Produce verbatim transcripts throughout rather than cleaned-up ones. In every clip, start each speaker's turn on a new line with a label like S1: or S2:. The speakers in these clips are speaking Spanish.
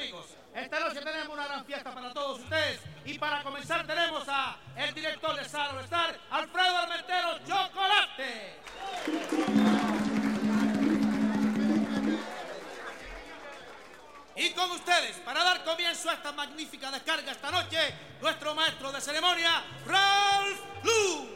S1: amigos, esta noche tenemos una gran fiesta para todos ustedes y para comenzar tenemos a el director de Sar All Star, Alfredo Armentero Chocolate. Y con ustedes, para dar comienzo a esta magnífica descarga esta noche, nuestro maestro de ceremonia, Ralph Lu.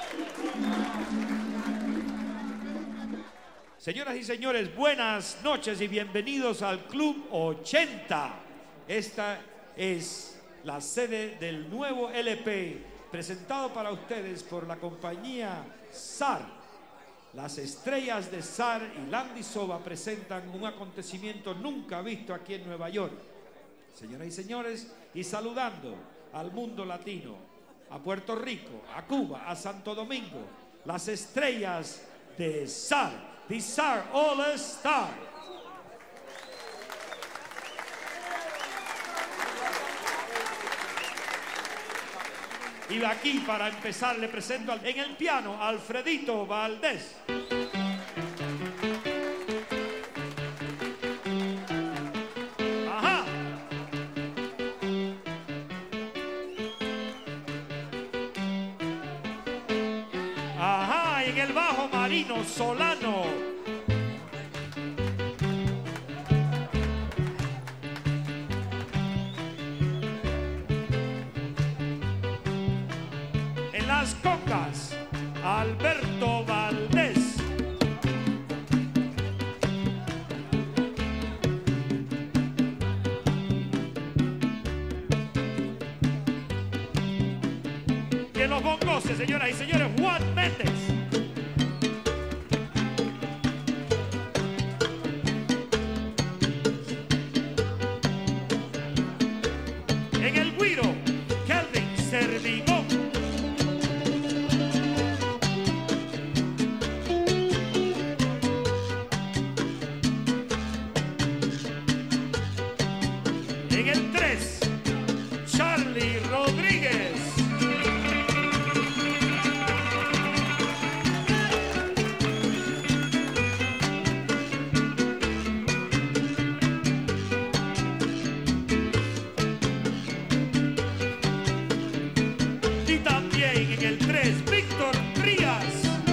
S2: Señoras y señores, buenas noches y bienvenidos al Club ochenta. Esta es la sede del nuevo L P presentado para ustedes por la compañía Sar. Las estrellas de Sar y Landy Soba presentan un acontecimiento nunca visto aquí en Nueva York. Señoras y señores, y saludando al mundo latino, a Puerto Rico, a Cuba, a Santo Domingo, las estrellas de Sar. The Sar All Star. Y aquí para empezar le presento al, en el piano a Alfredito Valdés. Ajá. Ajá, y en el bajo Marino Solano. En las congas, Alberto Valdés. Y en los bongos, señoras y señores, Juan Méndez. En el güiro, Kelvin Servigón. En el tres, Charlie Rodríguez. Y también en el tres, Víctor Rías.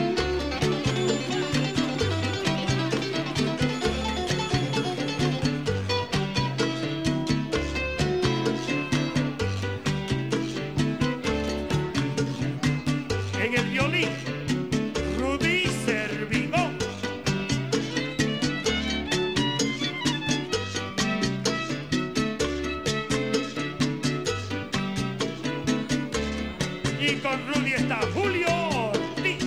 S2: En el violín, Rudy Servigón. Y con Rudy está Julio Ortiz.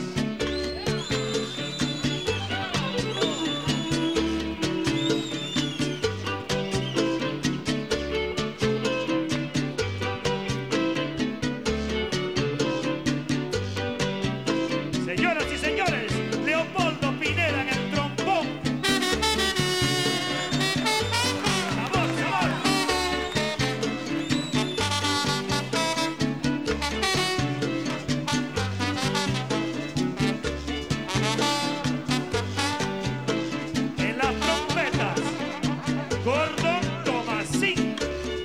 S2: Señoras y señores, Leopoldo Pineda en el trombón. ¡Sabor, sabor! En las trompetas, Gordon Tomasín.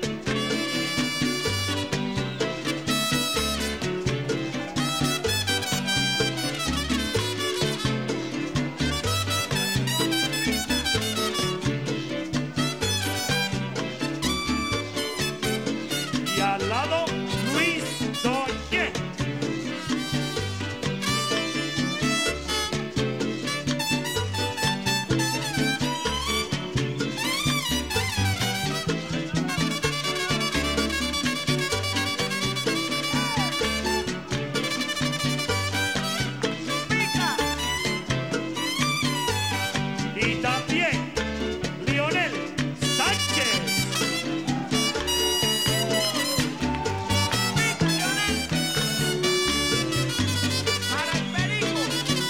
S2: Y al lado, Luis Doñé. Y también Lionel Sánchez.
S1: Para el Perico.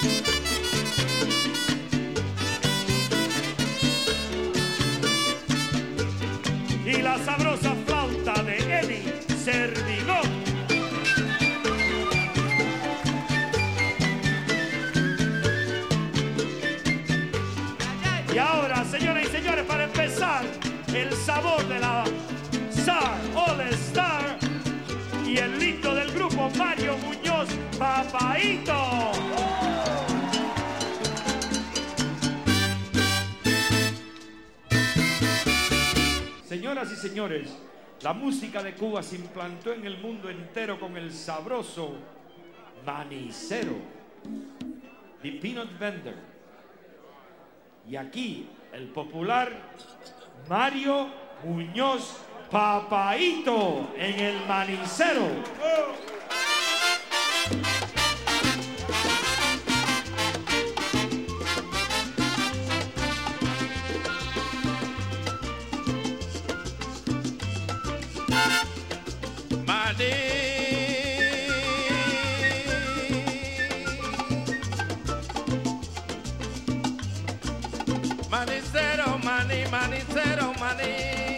S2: Y la sabrosa flauta de Eddie Servigón. Y ahora, señoras y señores, para empezar, el sabor de la Star All Star y el lindo del grupo Mario Muñoz, Papaito. Señoras y señores, la música de Cuba se implantó en el mundo entero con el sabroso manicero, The Peanut Vendor. Y aquí, el popular Mario Muñoz, Papaito, en el manicero.
S3: Manicero, maní, manicero, maní.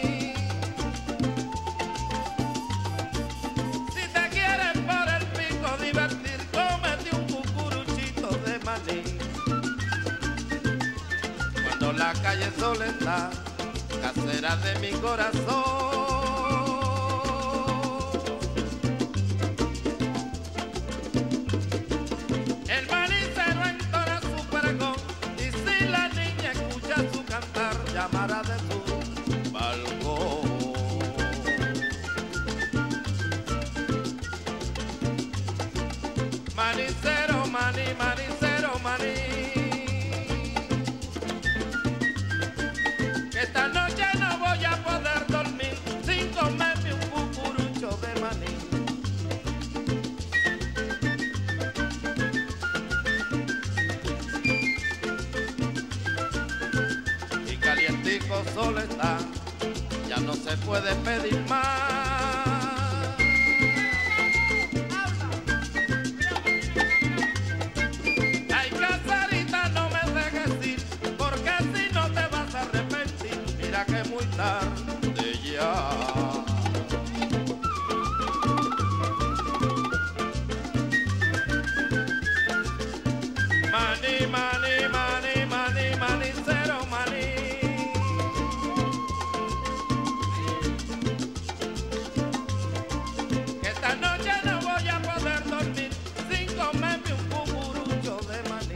S3: Si te quieres por el pico divertir, cómete un cucuruchito de maní. Cuando la calle sola está, casera de mi corazón. El manicero entona su pregón, y si la niña escucha su cantar, llamará de su balcón. Manicero, maní, manicero, maní. Que esta noche no voy a poder dormir sin comerme un cucurucho de maní. Y calientico solo está, ya no se puede pedir más. Ay, casarita, no me dejes ir, porque si no te vas a arrepentir. Mira que muy tarde ya. Maní, maní, maní, maní, manicero, maní. Que esta noche no voy a poder dormir sin comerme un cucurucho de maní.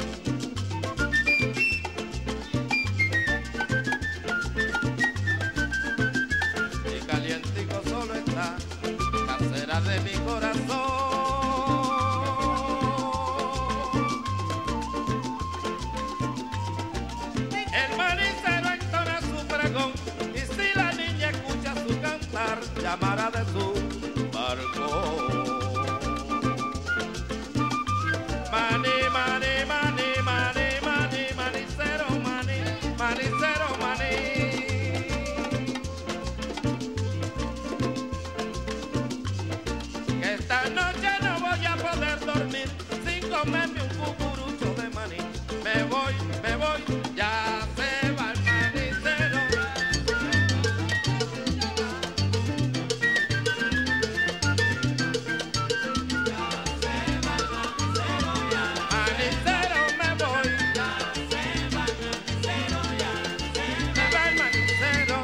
S3: Y calientico solo está, casera de mi corazón. El manicero entona su pregón, y si la niña escucha su cantar, llamará de su barco. Maní, maní, maní, maní, maní, manicero, maní, manicero, maní. Que esta noche no voy a poder dormir sin comerme un cucurucho de maní. Me voy, me voy, ya se va el manicero. Manicero, me voy. Se va el manicero.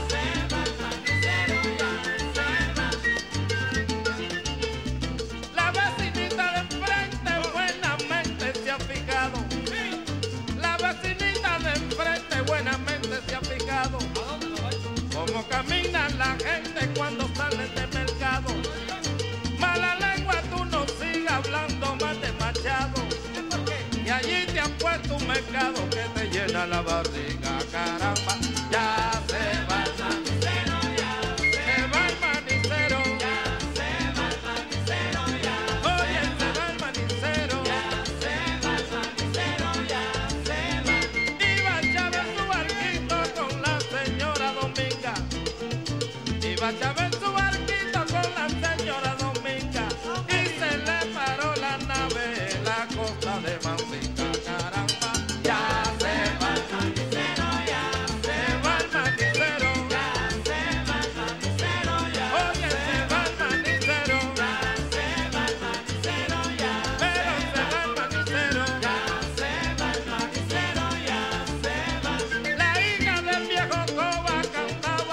S3: La vecinita de enfrente buenamente se ha fijado. La vecinita de enfrente buenamente se ha fijado. Cómo camina la gente cuando salen de mercado. Mala lengua, tú no sigas hablando más de Machado. Y allí te han puesto un mercado que te llena la barriga, caramba. Ya se va el manicero, ya se va el manicero. Ya se va el manicero, ya oye, se va el manicero. Ya se va el manicero, ya se va. Iba Chávez su barquito con la señora Dominga. Iba Chávez su barquito con la señora Dominga. Y se le paró la nave en la costa de Mancinca, caramba. Ya se va el manicero, ya se va el manicero. Ya se va el manicero, ya oye, se va el manicero. Ya se va el manicero, ya pero se va el manicero. Ya se va el manicero, ya se va. La hija del viejo Coba cantaba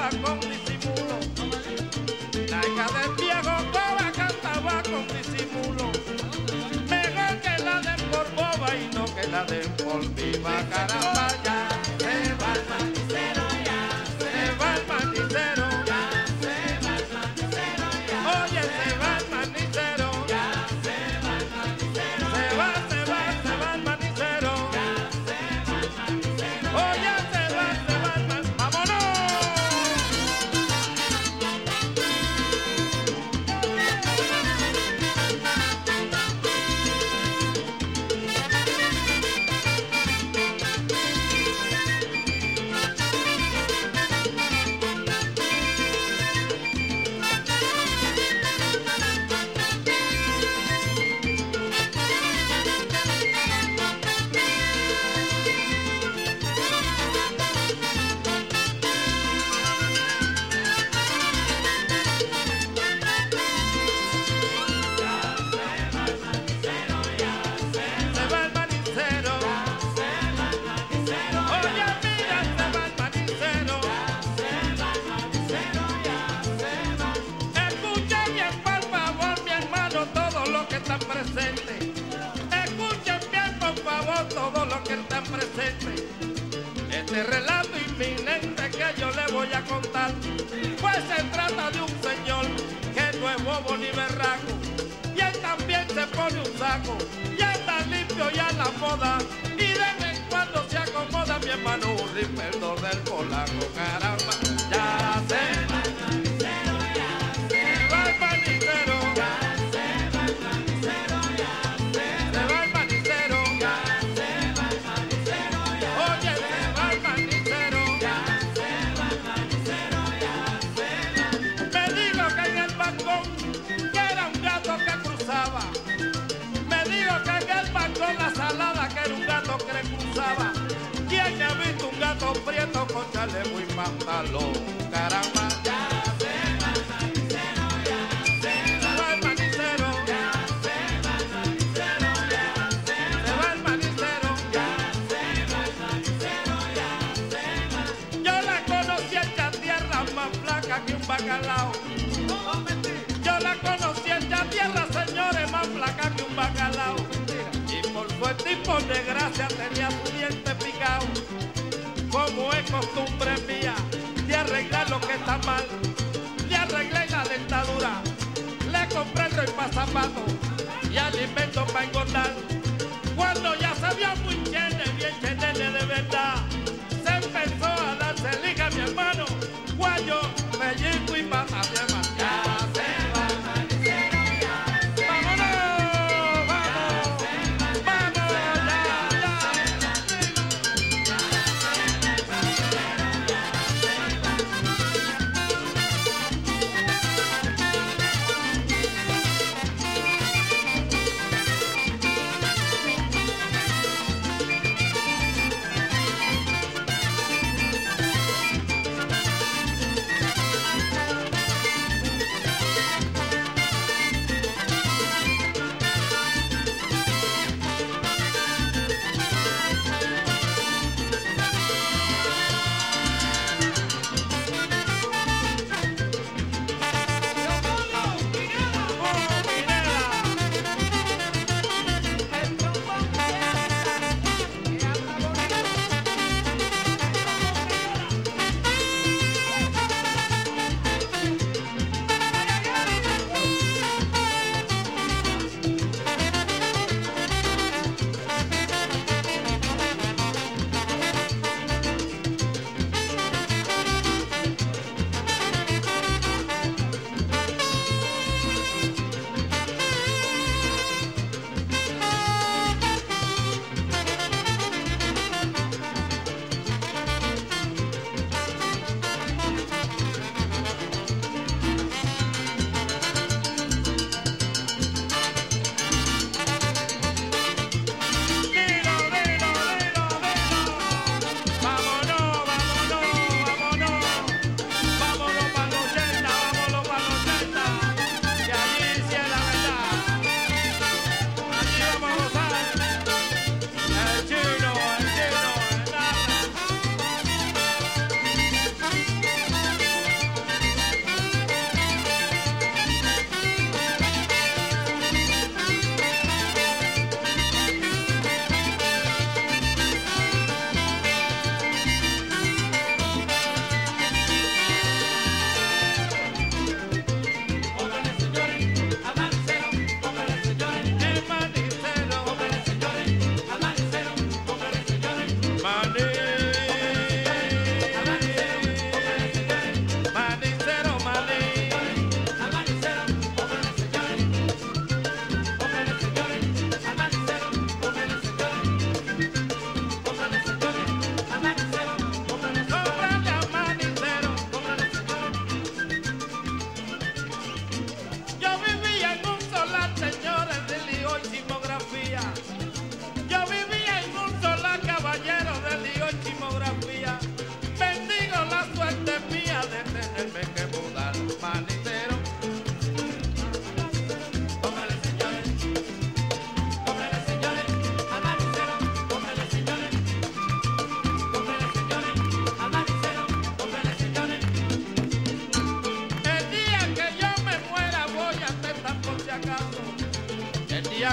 S3: la den por viva, caramba, ya se va el manicero, ya se va el manicero, ya se va el manicero, ya oye, se va el manicero, ya se va el manicero, se va, se va, se va el manicero, ya se va el manicero, oye, se va, se va el manicero, ¡vámonos! Se va el manicero, oye mira, se va el manicero, escuchen bien por favor mi hermano todos los que están presentes, escuchen bien por favor todos los que están presentes, este relato inminente que yo le voy a contar, pues se trata de un señor que no es bobo ni berraco, y él también se pone un saco, y anda limpio y a la moda, y de vez en cuando se acomoda mi hermano un riperdo del polaco, caramba, ya se va el manicero, ya se va el manicero, ya se va el manicero, ya se va el manicero, ya se va el manicero, ya oye, se va el manicero, ya se va el manicero, ya se va. Me digo que en el balcón que era un gato que cruzaba, me digo que en el balcón la salada que era un gato que cruzaba. ¿Quién ha visto un gato prieto con chaleco y pantalón? Caramba, ya se va el manicero, ya se va el manicero, ya se va el manicero, ya se va el manicero, ya se va el manicero, ya se va. Yo la conocí en la tierra más flaca que un bacalao. Yo la conocí en la tierra, señores, más flaca que un bacalao. Y por su tipo de gracia tenía su diente picado. Como es costumbre mía de arreglar lo que está mal, le arreglé la dentadura, le compré el rey pa' zapatos y alimento para engordar. Cuando ya se vio muy chene, bien chenele de verdad, se empezó a darse liga mi hermano, guayo, pellizco y pata de más. Ya se va el manicero, ya. ¡Vámonos! ¡Vamos! ¡Vamos! ¡Ya, ya!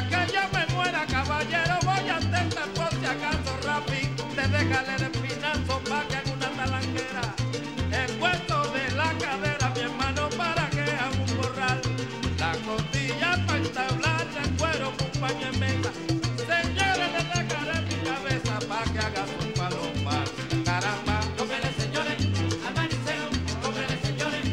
S3: día que yo me muera, caballero, voy a intentar por si acaso rápido, te dejaré de espinazo pa' que haga una talanquera. El puesto de la cadera, mi hermano, para que haga un corral. La costilla pa' entablar, el cuero con paño en mesa. Señores, le dejaré mi cabeza pa' que haga su paloma. Caramba,
S4: Cómele, señores, al manicero, cómele, señores.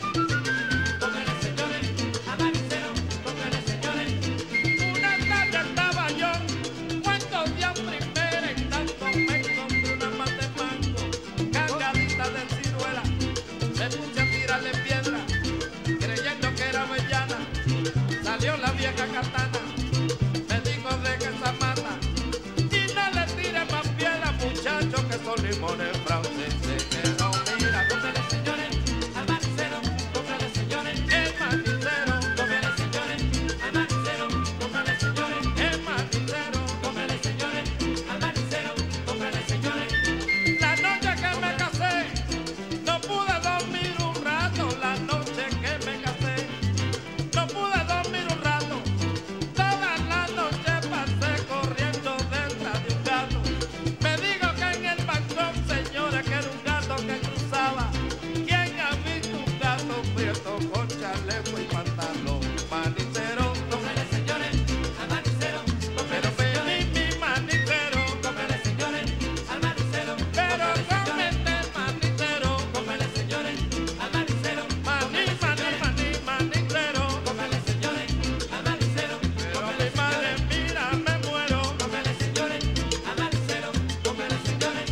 S4: Cómele, señores, al manicero, cómele, señores.
S3: una tarde estaba yo, muertos de hambre y merendando, me encontré una mata de mango, cargadita de ciruela. Me puse a tirarle piedra, creyendo que era avellana. Salió la vieja katana, me dijo de que esa mata. Y no le tire más piedra, muchachos, que son limones franceses. Que no mira,
S4: Cómele, señores, al manicero, cómele, señores.
S3: el manicero,
S4: Cómele, señores, al manicero, cómele, señores.
S3: el manicero.
S4: Cómele, señores, al manicero, cómele, señores.
S3: La noche que me casé, no pude dormir un rato. La noche que me casé, no pude dormir un rato. Toda la noche pasé corriendo detrás de un gato. Me dijo que en el balcón, señora, que era un gato que cruzaba. ¿Quién ha visto un gato prieto con chaleco y pantalón? Manicero,
S4: Cómele, señores, al manicero,
S3: pero
S4: cómele, señores.
S3: pedí mi manicero,
S4: Cómele, señores, al manicero,
S3: pero
S4: cómele, señores.
S3: cómete el manicero.
S4: Cómele, señores, al manicero.
S3: Maní, maní, maní, manicero.
S4: Cómele, señores, al manicero.
S3: Pero mi madre, mira, me muero.
S4: Cómele, señores, al manicero. Cómele, señores.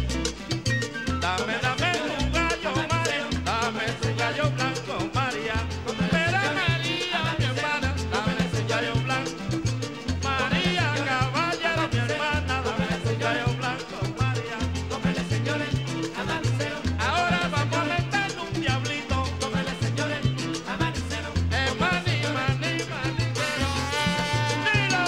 S3: Dame, dame tu gallo, María. Dame tu gallo blanco, María. Pero María, mi hermana, dame tu gallo blanco. María, caballero, mi hermana, dame tu gallo blanco, María.
S4: Cómele, señores, al manicero.
S3: Ahora vamos a meterle un diablito.
S4: Cómele, señores, al manicero.
S3: Eh, maní, maní, manicero. ¡Dilo!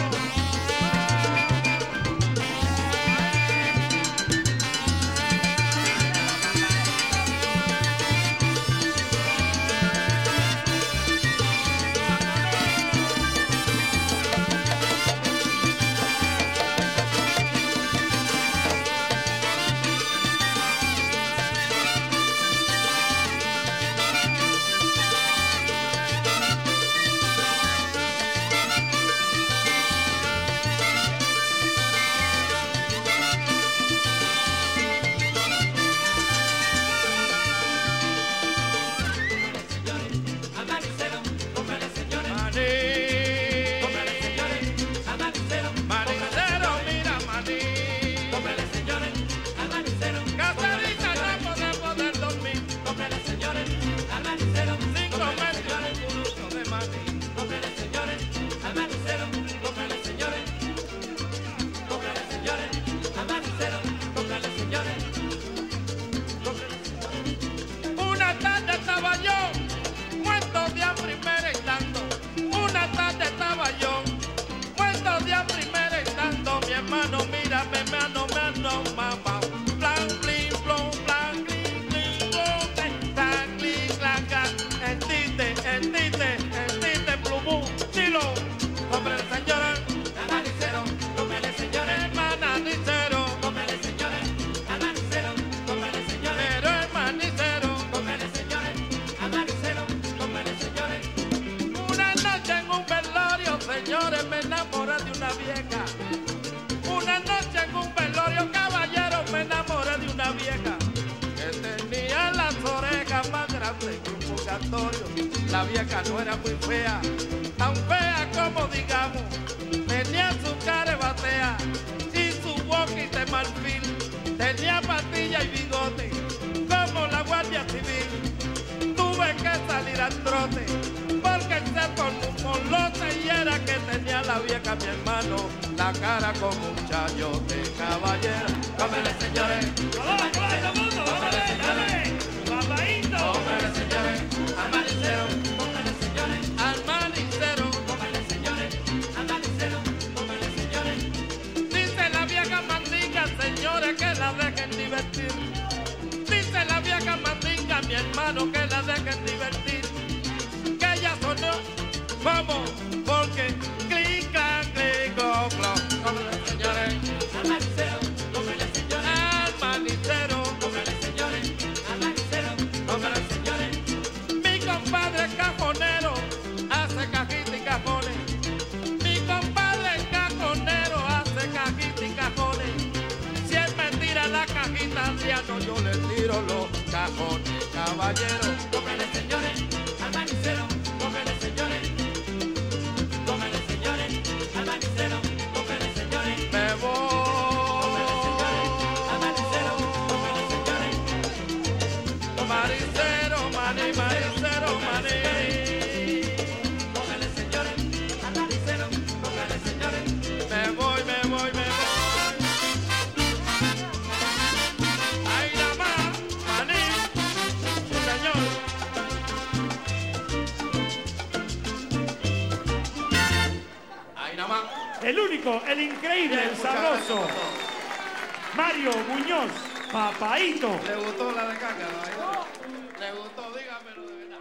S4: Al manicero. Cómele, señores.
S3: Maní.
S4: Cómele, señores, al manicero.
S3: Manicero, mira, maní.
S4: Cómele, señores, al manicero.
S3: Caserita, no podemos poder dormir.
S4: Cómele, señores, al manicero.
S3: Sin
S4: Cómele,
S3: comer
S4: señores.
S3: un purucho de maní.
S4: Cómele, señores, al manicero. Cómele, señores. Cómele, señores, al manicero. Cómele, señores.
S3: Una tarde estaba yo, muerto de hambre y merendando. Una tarde estaba yo, muerto de hambre y merendando. Mi hermano, mírame, me ano, me ano, mamá. Plan, plin, plon, plan, clin, clin, plon, plan, clin, clan, clan. Entite, entite, entite, plumú, chilo. Hombre, señora,
S4: Al manicero. Cómele, señores.
S3: hermana, nicero,
S4: Cómele, señores, al manicero. Cómele, señores.
S3: pero hermanicero.
S4: Cómele, señores, al manicero. Cómele, señores.
S3: Una noche en un velorio, señores, me enamoré de una vieja. Una noche en un velorio, caballero, me enamoré de una vieja que tenía las orejas más grandes que un purgatorio. La vieja no era muy fea, tan fea como digamos. Tenía su cara batea y su boca de marfil. Tenía patilla y bigote como la Guardia Civil. Tuve que salir al trote porque se formó un molote y era que tenía la vieja, mi hermano, la cara como un chayote, caballero. Cómele, señores,
S4: Cómele, señores. Cómele, señores, al manicero. Cómele, señores.
S3: al manicero.
S4: Cómele, señores, al manicero. Cómele, señores.
S3: Dice la vieja mandinga, señores, que la dejen divertir. Dice la vieja mandinga, mi hermano, que la dejen divertir. Que ella sonó como, porque clic, clac, cajones, caballero.
S4: Cómprale, señores, al manicero. Cómprale, señores. Cómprale, señores, al manicero. Cómprale, señores.
S3: Me voy.
S4: Al manicero. Cómprale, señores.
S3: Maricero, maní, maricero, maní.
S4: Cómprale, señores, al manicero. Cómprale, señores.
S3: Me voy, me voy, me voy. Ay, nada más, maní. Sí, señor. Ay, nada más.
S2: El único, el increíble,
S3: Bien,
S2: el
S3: muchas
S2: sabroso.
S3: gracias.
S2: Mario Muñoz, Papaíto.
S3: ¿Le gustó la de caca? ¿No? ¿Le gustó? Dígamelo de verdad.